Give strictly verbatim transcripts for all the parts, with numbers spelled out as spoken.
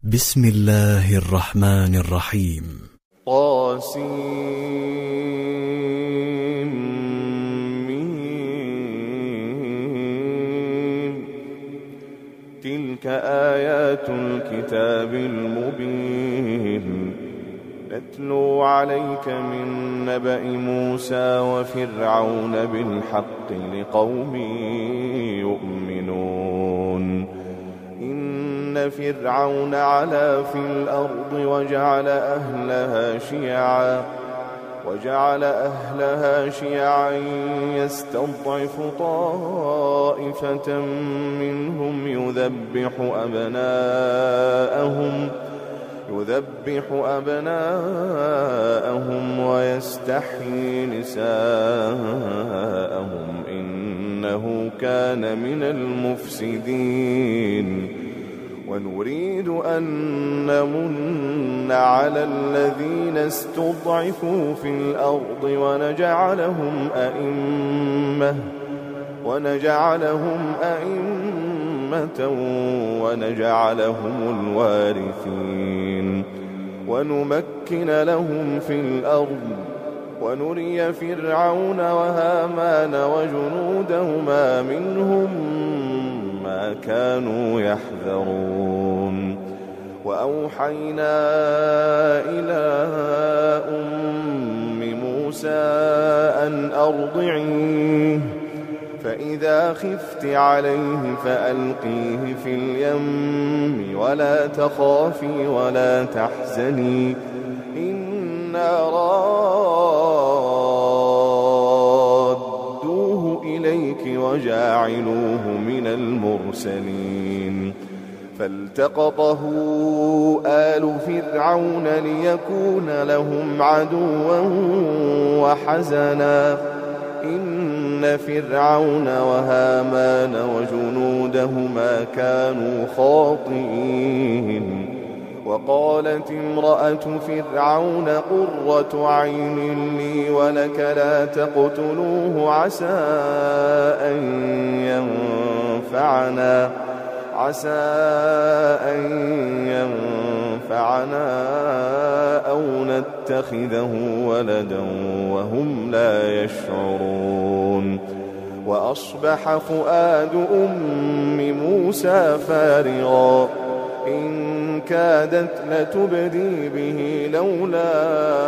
بسم الله الرحمن الرحيم. طاسين. تلك آيات الكتاب المبين نتلو عليك من نبأ موسى وفرعون بالحق لقوم يؤمنون. إن فرعون علا في الأرض وجعل أهلها شيعا وجعل أهلها شيعا يستضعف طائفة منهم يذبح أبناءهم يذبح أبناءهم ويستحيي نساءهم إنه كان من المفسدين. ونريد أن نمن على الذين استضعفوا في الأرض ونجعلهم أئمة ونجعلهم أئمة ونجعلهم الوارثين ونمكن لهم في الأرض ونري فرعون وهامان وجنودهما منهم ما كانوا يحذرون. وأوحينا إلى أم موسى أن أرضعيه فإذا خفت عليه فألقيه في اليم ولا تخافي ولا تحزني إنا رادوه إليك وجاعلوه من المرسلين. فالتقطه آل فرعون ليكون لهم عدوا وحزنا إن فرعون وهامان وجنودهما كانوا خاطئين. وقالت امرأة فرعون قرة عين لي ولك لا تقتلوه عسى أن ينفعنا عسى أن ينفعنا أو نتخذه ولدا وهم لا يشعرون. وأصبح فؤاد أم موسى فارغا إن كادت لتبدي به لولا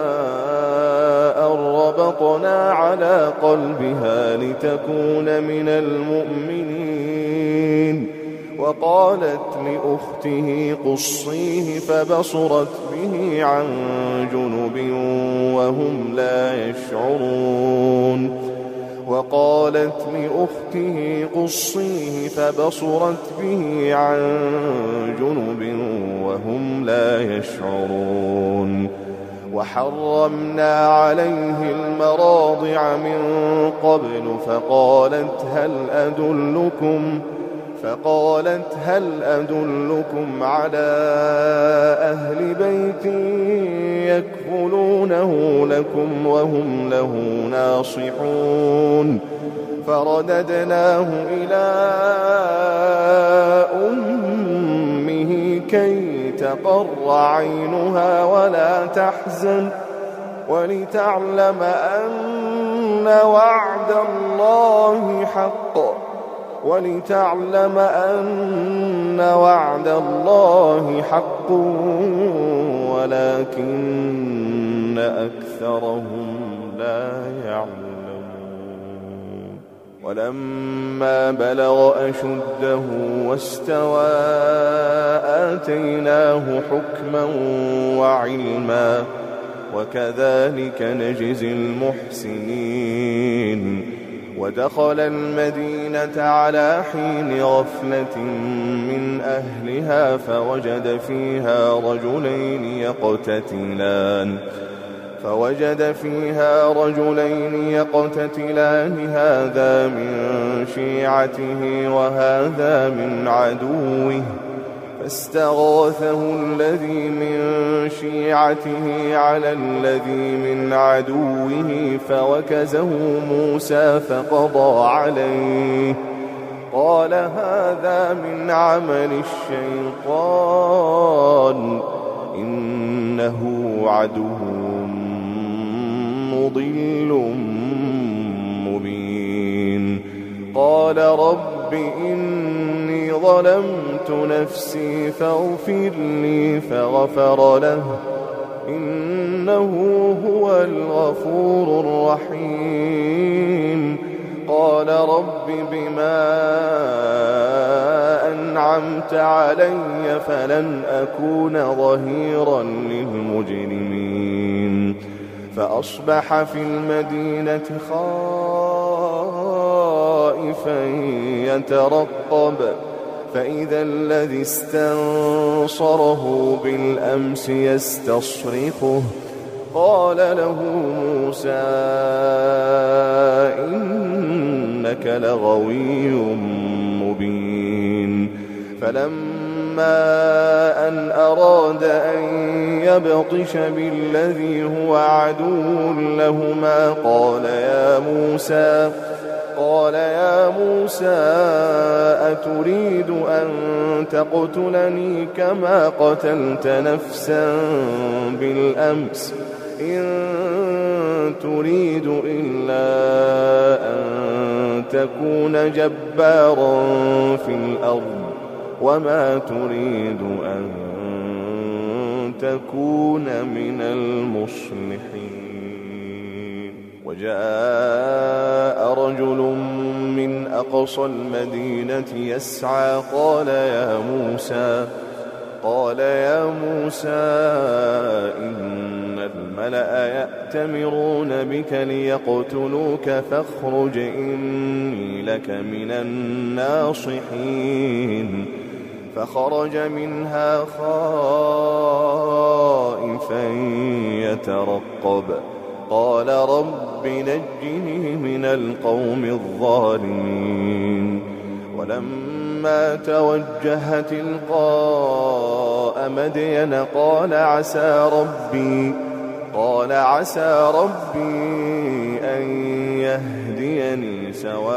أن ربطنا على قلبها لتكون من المؤمنين. وقالت لأخته قصيه فبصرت به عن جنب وهم لا يشعرون. وقالت لأخته قصيه فبصرت به عن جنب وهم لا يشعرون. وحرمنا عليه المراضع من قبل فقالت هل أدلكم فقالت هل أدلكم على أهل بيت يكفلونه لكم وهم له ناصحون. فرددناه إلى أمه كي تقر عينها ولا تحزن ولتعلم أن وعد الله حق ولتعلم أن وعد الله حق ولكن أكثرهم لا يعلمون. ولما بلغ أشده واستوى آتيناه حكما وعلما وكذلك نجزي المحسنين. ودخل المدينة على حين غفلة من أهلها فوجد فيها رجلين يقتتلان فوجد فيها رجلين يقتتلان هذا من شيعته وهذا من عدوه فاستغاثه الذي من شيعته على الذي من عدوه فوكزه موسى فقضى عليه قال هذا من عمل الشيطان عدو مضل مبين. قال رب إني ظلمت نفسي فاغفر لي فغفر له إنه هو الغفور الرحيم. قال رب بما أنعمت علي فلن أكون ظهيرا للمجرمين. فأصبح في المدينة خائفا يترقب فإذا الذي استنصره بالأمس يستصرخه. قال له موسى إنك لغوي مبين. فلما أن أراد أن يبطش بالذي هو عدو لهما قال يا موسى قال يا موسى أتريد أن تقتلني كما قتلت نفسا بالأمس إن تريد إلا أن تكون جبارا في الأرض وما تريد أن تكون من المصلحين. وجاء رجل من أقصى المدينة يسعى قال يا موسى قال يا موسى إن الملأ يأتمرون بك ليقتلوك فاخرج إني لك من الناصحين. فخرج منها خائفا يترقب قال رب نجني من القوم الظالمين. ولما توجه تلقاء مدين قال عسى ربي قال عسى ربي أن يهديني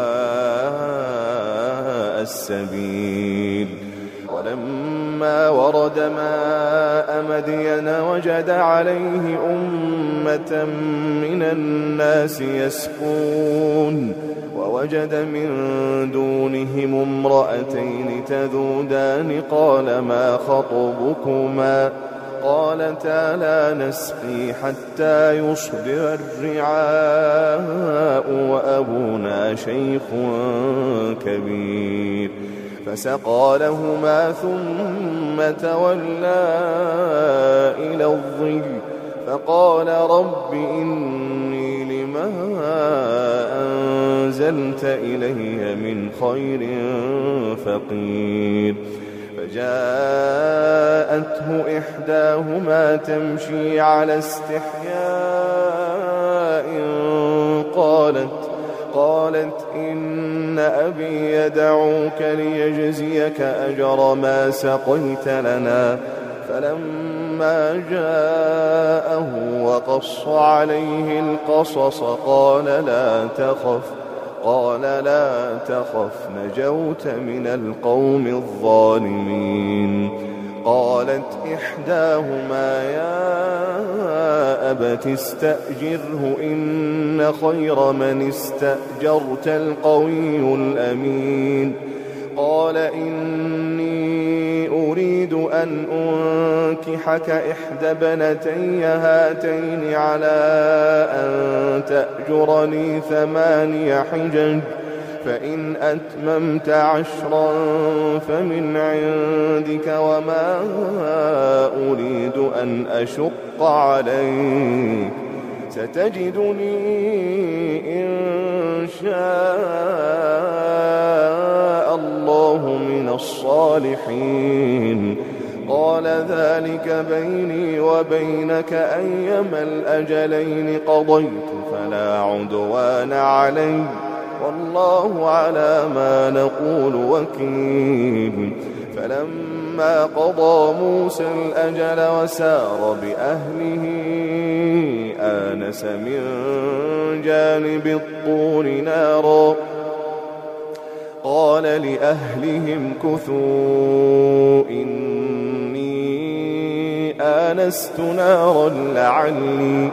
سواء السبيل. ولما ورد ماء مدين وجد عليه أمة من الناس يسقون ووجد من دونهم امرأتين تذودان قال ما خطبكما قالتا لا نسقي حتى يصدر الرعاء وأبونا شيخ كبير. فسقى لهما ثم تولى إلى الظل فقال رب إني لما أنزلت إلي من خير فقير. فجاءته إحداهما تمشي على استحياء قالت قالت إن أبي يدعوك ليجزيك أجر ما سقيت لنا. فلما جاءه وقص عليه القصص قال لا تخف قال لا تخف نجوت من القوم الظالمين. قالت إحداهما يا أبت استأجره إن خير من استأجرت القوي الأمين. قال إني أريد أن أنكحك إحدى بنتي هاتين على أن تأجرني ثماني حجج فإن أتممت عشرا فمن عندك وما أريد أن أشق عليك ستجدني إن شاء الله من الصالحين. قال ذلك بيني وبينك أيما الأجلين قضيت فلا عدوان علي والله على ما نقول وكيل. فلما قضى موسى الأجل وسار بأهله آنس من جانب الطور نارا قال لأهلهم كثوا إني آنست نارا لعلي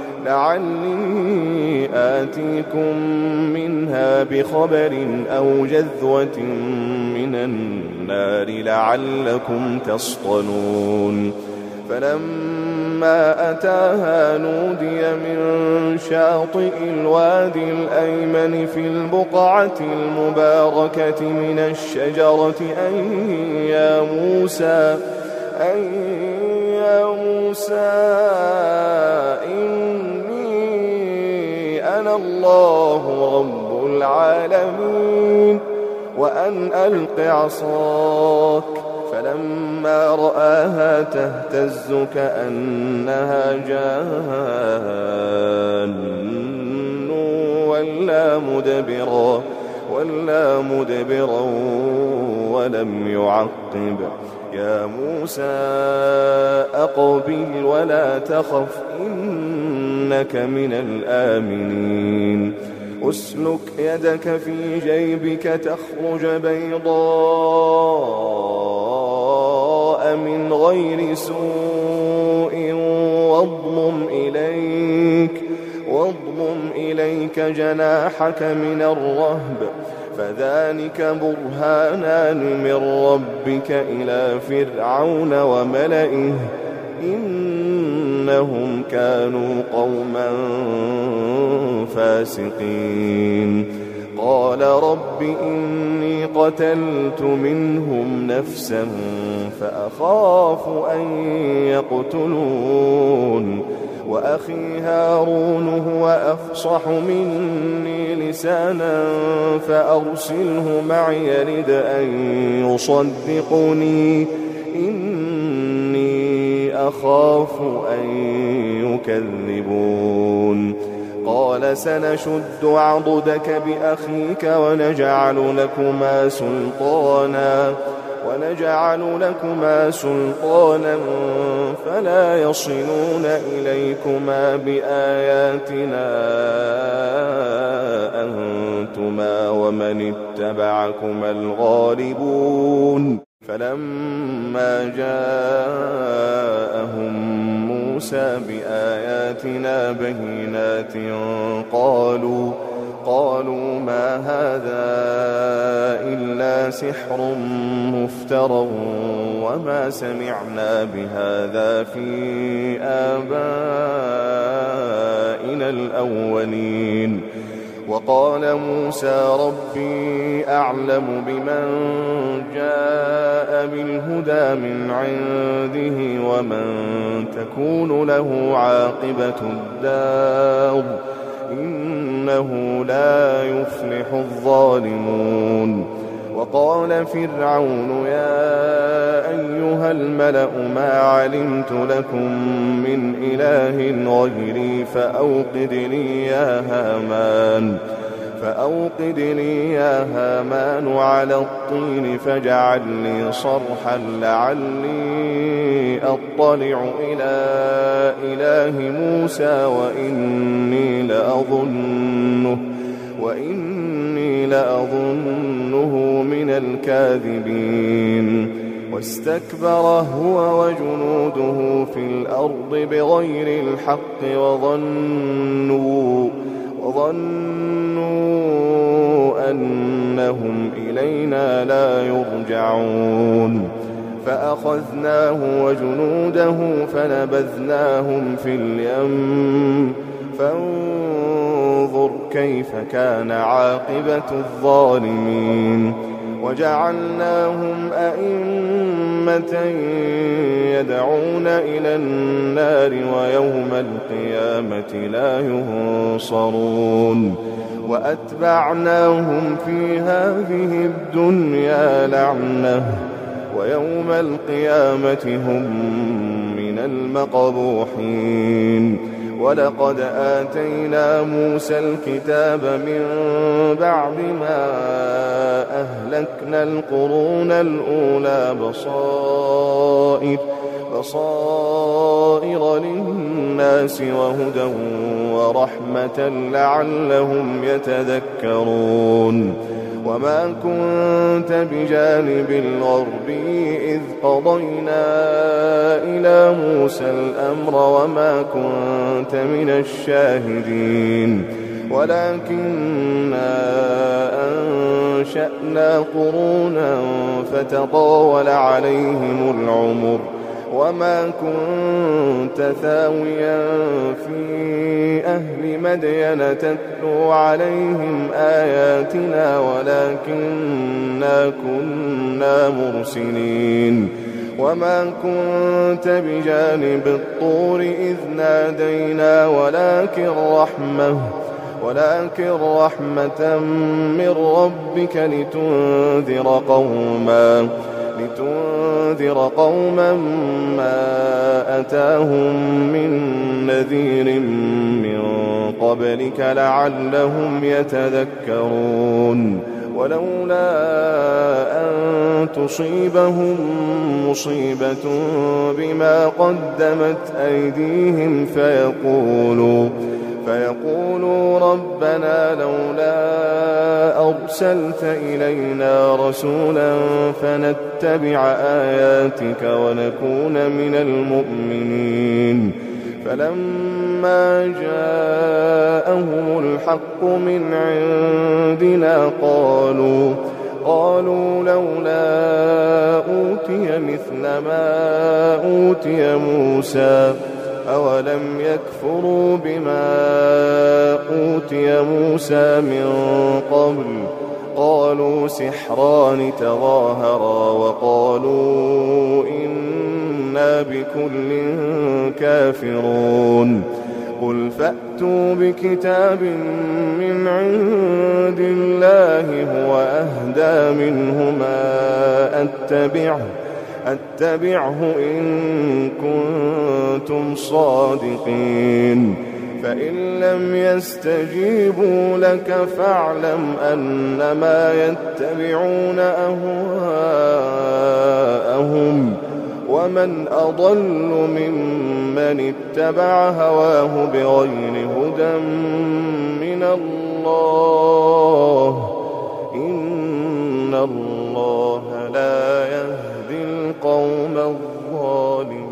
لعلي آتيكم منها بخبر أو جذوة من النار لعلكم تصطلون. فلما أتاها نودي من شاطئ الوادي الأيمن في البقعة المباركة من الشجرة أن يا موسى أن يا موسى إني أنا الله رب العالمين وأن ألق عصاك. فلما رآها تهتز كأنها جان ولا مدبرا ولا مدبرا ولم يعقب. يا موسى أقبل ولا تخف إنك من الآمنين. أسلك يدك في جيبك تخرج بيضاء من غير سوء واضمم إليك واضمم إليك جناحك من الرهب فذلك برهانان من ربك إلى فرعون وملئه إنهم كانوا قوما فاسقين. قال رب إني قتلت منهم نفسا فأخاف أن يقتلون وأخي هارون هو أفصح مني لسانا فأرسله معي يرد أن يصدقني إني أخاف أن يكذبون. قال سنشد عضدك بأخيك ونجعل لكما سلطانا ونجعل لكما سلطانا فلا يصلون إليكما بآياتنا أنتما ومن اتبعكما الغالبون. فلما جاءهم موسى بآياتنا بينات قالوا قالوا ما هذا إلا سحر مفترى وما سمعنا بهذا في آبائنا الأولين. وقال موسى ربي أعلم بمن جاء بالهدى من عنده ومن تكون له عاقبة الدار إنه لا يفلح الظالمون. وقال فرعون يا أيها الملأ ما علمت لكم من إله غيري فأوقد لي يا هامان فأوقد لي يا هامان على الطين فاجعل لي صرحا لعلي أطلع إلى إله موسى وإني لأظنه وإني لأظنه من الكاذبين. واستكبر هو وجنوده في الأرض بغير الحق وظنوا وظنوا أنهم إلينا لا يرجعون. فأخذناه وجنوده فنبذناهم في اليم فانظر كيف كان عاقبة الظالمين. وجعلناهم أئمة يدعون إلى النار ويوم القيامة لا ينصرون. وأتبعناهم في هذه الدنيا لعنة ويوم القيامة هم من المقبوحين. ولقد آتينا موسى الكتاب من بعد ما أهلكنا القرون الأولى بصائر بصائر للناس وهدى ورحمة لعلهم يتذكرون. وما كنت بجانب الغربي إذ قضينا إلى موسى موسى الأمر وما كنت من الشاهدين ولكننا أنشأنا قرونا فتطاول عليهم العمر وما كنت ثاويا في أهل مدين تتلو عليهم آياتنا ولكننا كنا مرسلين وما كنت بجانب الطور إذ نادينا ولكن رحمة ولكن رحمة من ربك لتنذر قوما لتنذر قوما ما أتاهم من نذير من قبلك لعلهم يتذكرون ولولا أن تصيبهم مصيبة بما قدمت أيديهم فيقولوا فيقولوا ربنا لولا أرسلت إلينا رسولا فنتبع آياتك ونكون من المؤمنين فلما جاءهم الحق من عندنا قالوا قالوا لولا أوتي مثل ما أوتي موسى أولم يكفروا بما أوتي موسى من قبل قالوا سحران تظاهرا وقالوا إنا بكل كافرون قل فأتوا بكتاب من عند الله هو أهدى منهما أتبعه أتبعه إن كنتم صادقين فإن لم يستجيبوا لك فاعلم أنما يتبعون أهواءهم ومن أضل ممن اتبع هواه بغير هدى من الله إن الله لا يهدي القوم الظالمين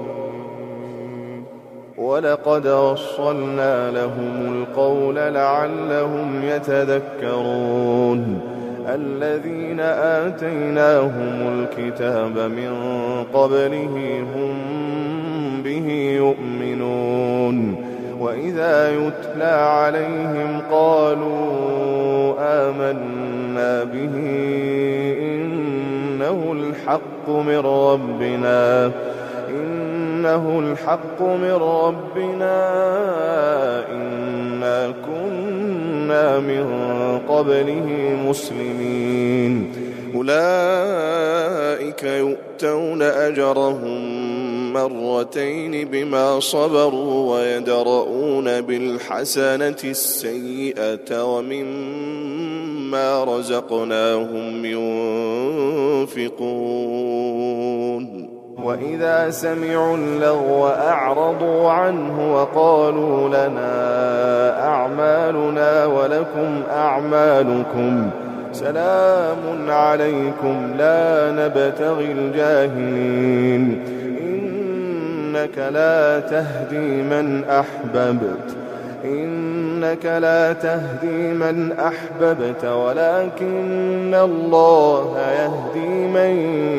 ولقد وصلنا لهم القول لعلهم يتذكرون الذين آتيناهم الكتاب من قبله هم به يؤمنون وإذا يتلى عليهم قالوا آمنا به إنه الحق من ربنا إنه الحق من ربنا إنا كنا من قبله مسلمين أولئك يؤتون أجرهم مرتين بما صبروا ويدرؤون بالحسنة السيئة ومما رزقناهم ينفقون وإذا سمعوا اللغو أعرضوا عنه وقالوا لنا أعمالنا ولكم أعمالكم سلام عليكم لا نبتغي الجاهلين إنك لا تهدي من أحببت إنك لا تهدي من أحببت ولكن الله يهدي من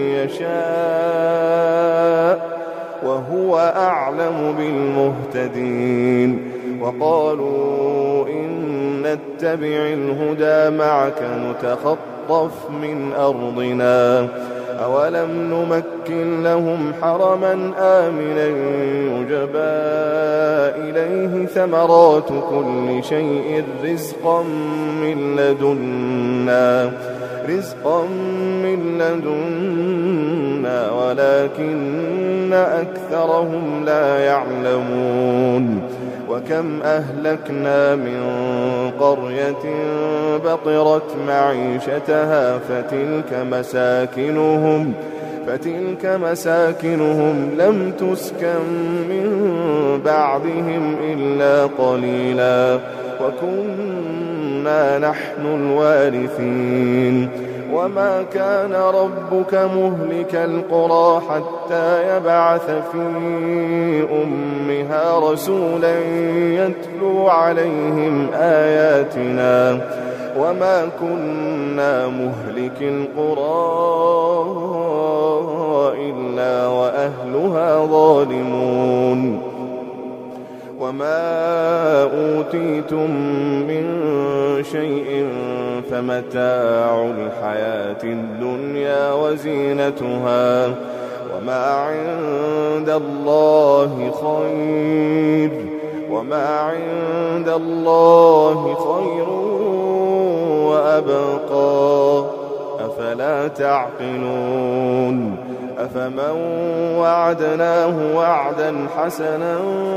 يشاء وهو أعلم بالمهتدين وقالوا إن نتبع الهدى معك نتخطف من أرضنا أولم نمكن لهم حرما آمنا يجبى إليه ثمرات كل شيء رزقا من لدنا رزقا من لدنا ولكن أكثرهم لا يعلمون وكم أهلكنا من قرية بطرت معيشتها فتلك مساكنهم فتلك مساكنهم لم تسكن من بعدهم إلا قليلا وكنا نحن الوارثين وما كان ربك مهلك القرى حتى يبعث في أمها رسولا يتلو عليهم آياتنا وما كنا مهلك القرى إلا وأهلها ظالمون وما أوتيتم من شيء فمتاع الحياة الدنيا وزينتها وما عند الله خير وما عند الله خير وأبقى أفلا تعقلون أفمن وعدناه وعدا حسنا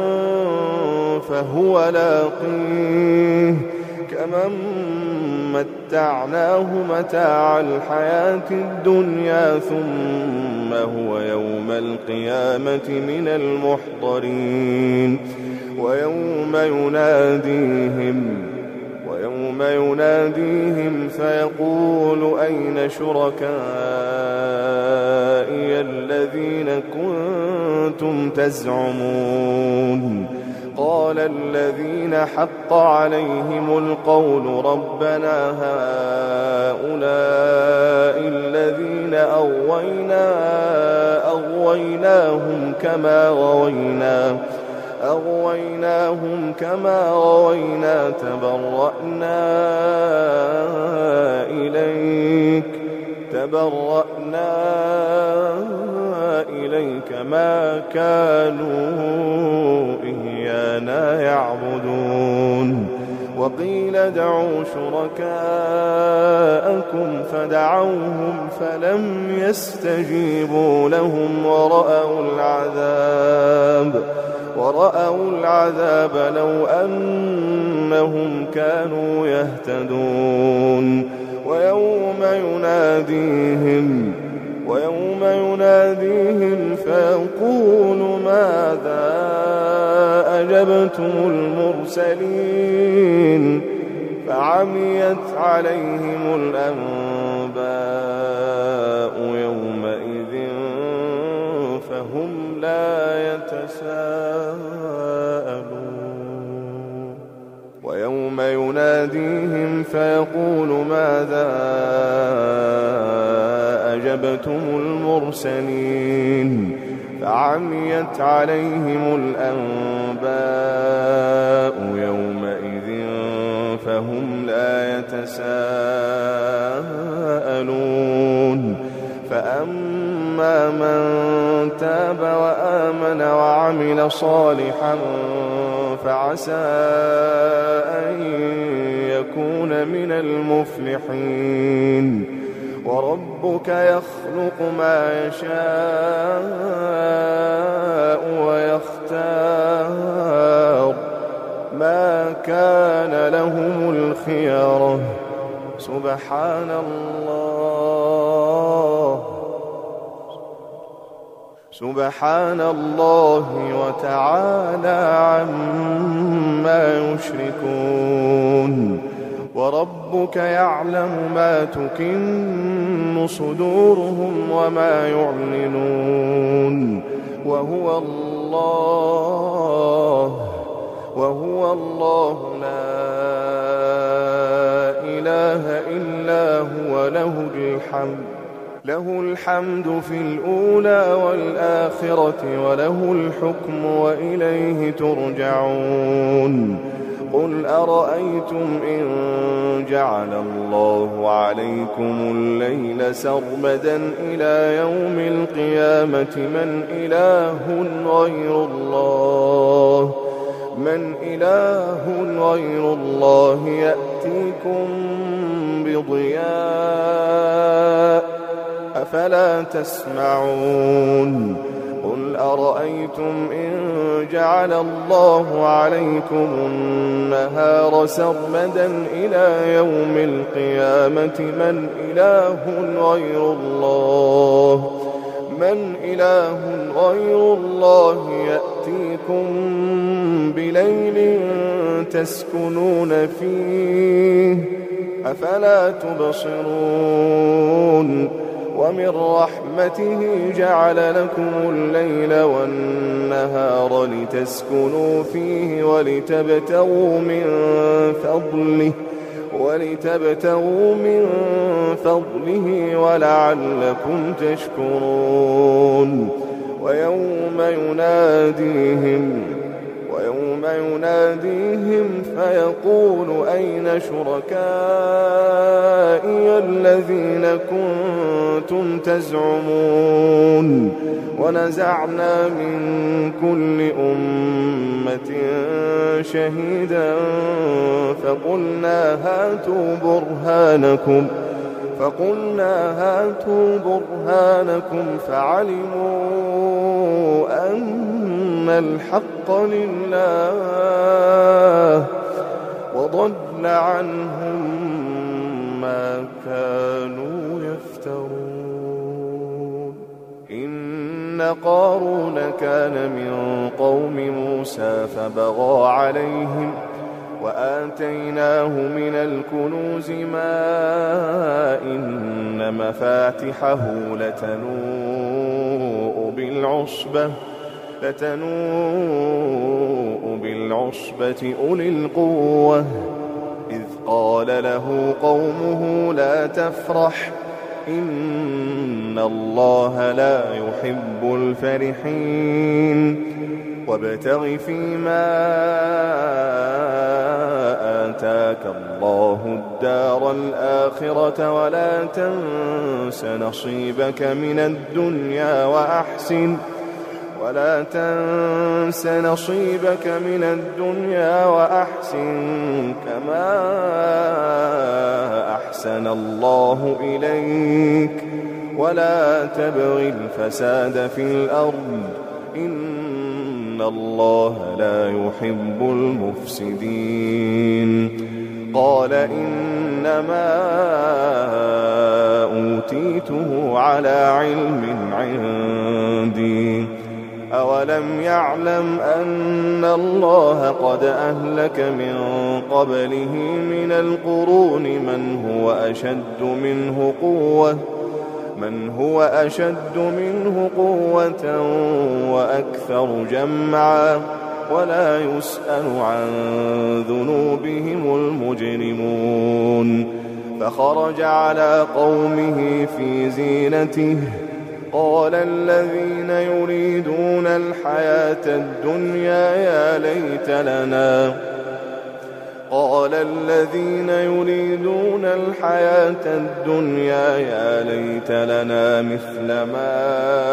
فهو لاقيه كمن متعناه متاع الحياة الدنيا ثم هو يوم القيامة من المحضرين ويوم يناديهم ويوم يناديهم فيقول أين شركائي الذين كنتم تزعمون قال الذين حق عليهم القول ربنا هؤلاء الذين أغوينا أغويناهم كما غوينا أغويناهم كما غوينا تبرأنا إليك تبرأنا إليك ما كانوا إيانا يعبدون وقيل ادعوا شركاءكم فدعوهم فلم يستجيبوا لهم ورأوا العذاب ورأوا العذاب لو أنهم كانوا يهتدون ويوم يناديهم ويوم يناديهم فيقول ماذا أجبتم المرسلين فعميت عليهم الأنباء يومئذ فهم لا يتساءلون ويوم يناديهم فيقول ماذا أجبتم المرسلين فعميت عليهم الأنباء يومئذ فهم لا يتساءلون فأما من تاب وآمن وعمل صالحا فعسى أن يكون من المفلحين وربك يخلق ما يشاء ويختار ما كان لهم الخيرة سبحان الله سبحان الله وتعالى عما يشركون وربك يعلم ما تكن صدورهم وما يعلنون وهو الله وهو الله لا إله إلا هو له الحمد له الحمد في الأولى والآخرة وله الحكم وإليه ترجعون قل أرأيتم إن جعل الله عليكم الليل سرمدا إلى يوم القيامة من إله غير الله من إله غير الله يأتيكم بضياء أفلا تسمعون قل أرأيتم إن جعل الله عليكم النهار سرمدا إلى يوم القيامة من إله غير الله من إله غير الله يأتيكم بليل تسكنون فيه أفلا تبصرون ومن رحمته جعل لكم الليل والنهار لتسكنوا فيه ولتبتغوا من فضله ولتبتغوا من فضله ولعلكم تشكرون ويوم يناديهم ويوم يناديهم فيقول أين شركائي الذين كنتم تزعمون ونزعنا من كل أمة شهيدا فقلنا هاتوا برهانكم فقلنا هاتوا برهانكم فعلموا أن الحق لله وضل عنهم ما كانوا يفترون إن قارون كان من قوم موسى فبغى عليهم وآتيناه من الكنوز ما إن مفاتحه لتنوء بالعصبة لتنوء بالعصبة أولي القوة إذ قال له قومه لا تفرح إن الله لا يحب الفرحين وابتغ فيما آتاك الله الدار الآخرة ولا تنس نصيبك من الدنيا وأحسن ولا تنس نصيبك من الدنيا وأحسن كما أحسن الله إليك ولا تبغ الفساد في الأرض إن الله لا يحب المفسدين قال إنما أوتيته على علم عندي أولم يعلم أن الله قد أهلك من قبله من القرون من هو أشد منه قوة من هو أشد منه قوة وأكثر جمعا ولا يسأل عن ذنوبهم المجرمون فخرج على قومه في زينته قال الذين يريدون الحياة الدنيا يا ليت لنا قال الذين يريدون الحياة الدنيا يا ليت لنا مثل ما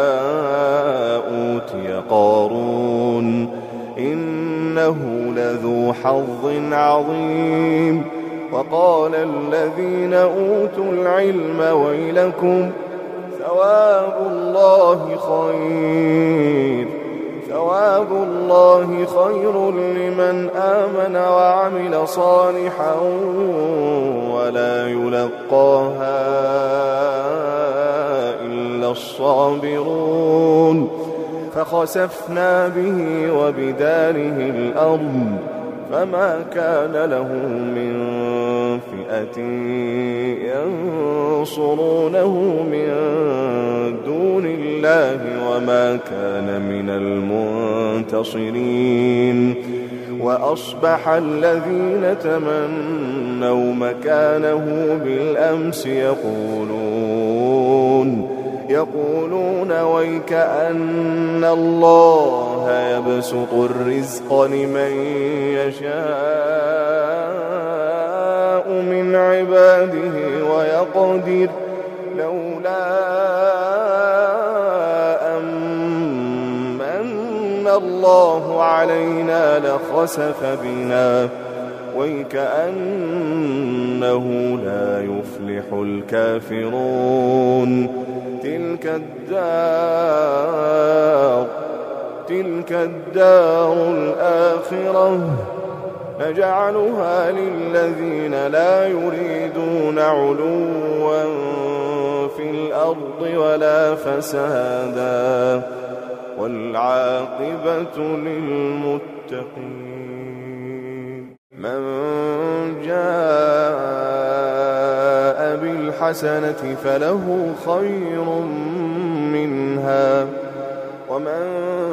أوتي قارون إنه لذو حظ عظيم وقال الذين أوتوا العلم ويلكم ثواب الله خير ثواب الله خير لمن آمن وعمل صالحا ولا يلقاها إلا الصابرون فخسفنا به وبداره الأرض فما كان له من فئة ينصرونه من دون الله وما كان من المنتصرين وأصبح الذين تمنوا مكانه بالأمس يقولون يقولون ويكأن الله يبسط الرزق لمن يشاء من عباده ويقدر لولا أمن الله علينا لخسف بنا ويكأنه لا يفلح الكافرون تلك الدار تلك الدار الآخرة نجعلها للذين لا يريدون علوا في الأرض الأرض ولا فسادا والعاقبة للمتقين. من جاء بالحسنة فله خير منها ومن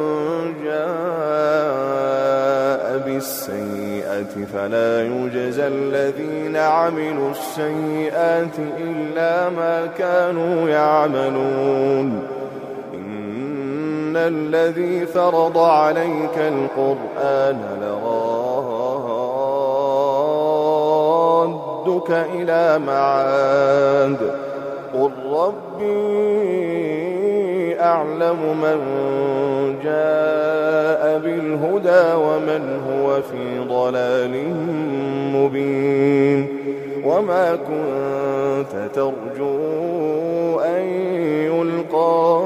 جاء بالسيئة فلا يجزى الذين عملوا السيئات إلا ما كانوا يعملون. إن الذي فرض عليك القرآن لرادك إلى معاد قل ربي أعلم من جاء بالهدى ومن هو في ضلال مبين. وما كنت ترجو أن يلقى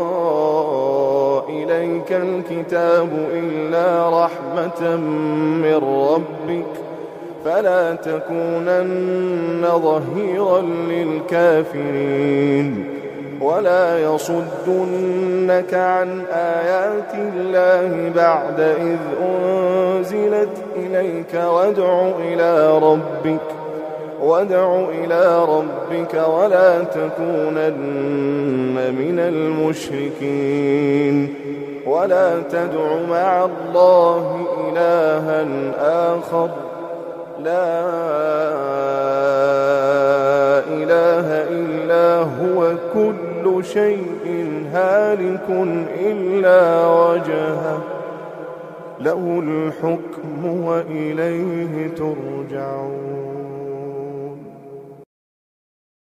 إليك الكتاب إلا رحمة من ربك فلا تكونن ظهيرا للكافرين. ولا يصدنك عن آيات الله بعد إذ أنزلت إليك وادع إلى ربك وادع إلى ربك ولا تكونن من المشركين. ولا تدع مع الله إلها آخر لا إله إلا هو كل شيء هالك إلا وجهه له الحكم وإليه ترجعون.